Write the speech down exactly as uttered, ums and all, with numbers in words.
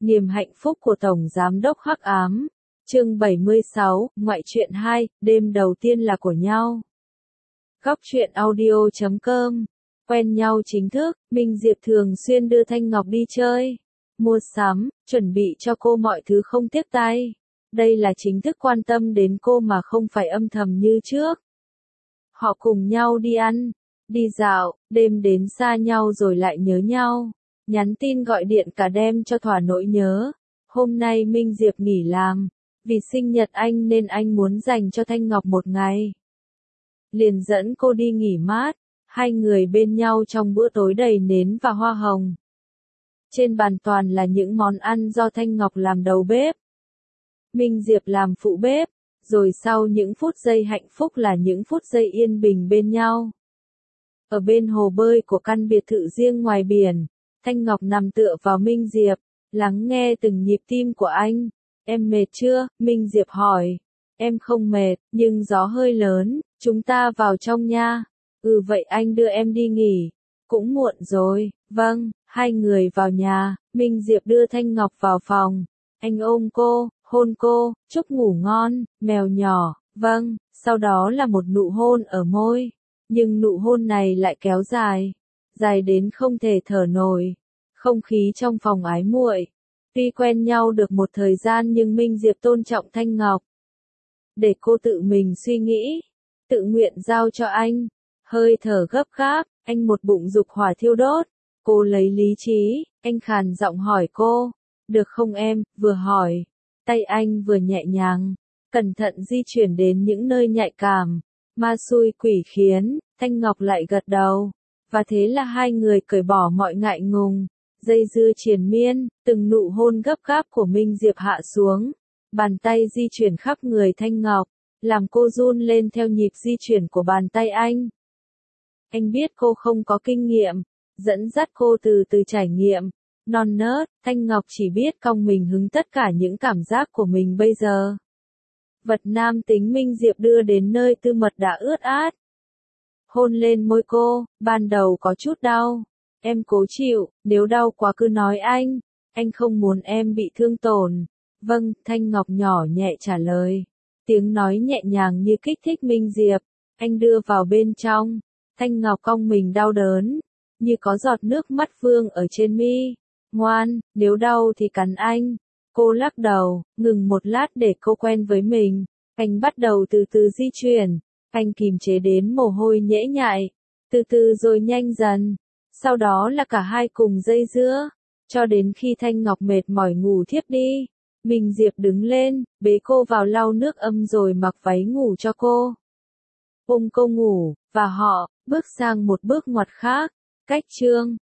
Niềm hạnh phúc của Tổng Giám đốc Hắc Ám. Chương bảy mươi sáu, Ngoại truyện hai, đêm đầu tiên là của nhau. Góc truyện audio chấm com. Quen nhau chính thức, Minh Diệp thường xuyên đưa Thanh Ngọc đi chơi, mua sắm, chuẩn bị cho cô mọi thứ không tiếc tay. Đây là chính thức quan tâm đến cô mà không phải âm thầm như trước. Họ cùng nhau đi ăn, đi dạo, đêm đến xa nhau rồi lại nhớ nhau. Nhắn tin gọi điện cả đêm cho thỏa nỗi nhớ. Hôm nay Minh Diệp nghỉ làm, vì sinh nhật anh nên anh muốn dành cho Thanh Ngọc một ngày. Liền dẫn cô đi nghỉ mát, hai người bên nhau trong bữa tối đầy nến và hoa hồng. Trên bàn toàn là những món ăn do Thanh Ngọc làm đầu bếp. Minh Diệp làm phụ bếp, rồi sau những phút giây hạnh phúc là những phút giây yên bình bên nhau. Ở bên hồ bơi của căn biệt thự riêng ngoài biển, Thanh Ngọc nằm tựa vào Minh Diệp, lắng nghe từng nhịp tim của anh. Em mệt chưa? Minh Diệp hỏi. Em không mệt, nhưng gió hơi lớn, chúng ta vào trong nha. Ừ vậy anh đưa em đi nghỉ. Cũng muộn rồi. Vâng, hai người vào nhà, Minh Diệp đưa Thanh Ngọc vào phòng. Anh ôm cô, hôn cô, chúc ngủ ngon, mèo nhỏ. Vâng, sau đó là một nụ hôn ở môi. Nhưng nụ hôn này lại kéo dài. Dài đến không thể thở nổi. Không khí trong phòng ái muội. Tuy quen nhau được một thời gian nhưng Minh Diệp tôn trọng Thanh Ngọc. Để cô tự mình suy nghĩ. Tự nguyện giao cho anh. Hơi thở gấp gáp, anh một bụng dục hỏa thiêu đốt. Cô lấy lý trí, anh khàn giọng hỏi cô. Được không em, vừa hỏi. Tay anh vừa nhẹ nhàng, cẩn thận di chuyển đến những nơi nhạy cảm. Ma xui quỷ khiến, Thanh Ngọc lại gật đầu. Và thế là hai người cởi bỏ mọi ngại ngùng. Dây dưa triền miên, từng nụ hôn gấp gáp của Minh Diệp hạ xuống. Bàn tay di chuyển khắp người Thanh Ngọc, làm cô run lên theo nhịp di chuyển của bàn tay anh. Anh biết cô không có kinh nghiệm, dẫn dắt cô từ từ trải nghiệm. Non nớt, Thanh Ngọc chỉ biết cong mình hứng tất cả những cảm giác của mình bây giờ. Vật nam tính Minh Diệp đưa đến nơi tư mật đã ướt át. Hôn lên môi cô, ban đầu có chút đau. Em cố chịu, nếu đau quá cứ nói anh. Anh không muốn em bị thương tổn. Vâng, Thanh Ngọc nhỏ nhẹ trả lời. Tiếng nói nhẹ nhàng như kích thích Minh Diệp. Anh đưa vào bên trong. Thanh Ngọc cong mình đau đớn. Như có giọt nước mắt vương ở trên mi. Ngoan, nếu đau thì cắn anh. Cô lắc đầu, ngừng một lát để cô quen với mình. Anh bắt đầu từ từ di chuyển. Anh kìm chế đến mồ hôi nhễ nhại. Từ từ rồi nhanh dần. Sau đó là cả hai cùng dây dưa. Cho đến khi Thanh Ngọc mệt mỏi ngủ thiếp đi. Minh Diệp đứng lên, bế cô vào lau nước âm rồi mặc váy ngủ cho cô. Ôm cô ngủ, và họ, bước sang một bước ngoặt khác. Cách chương.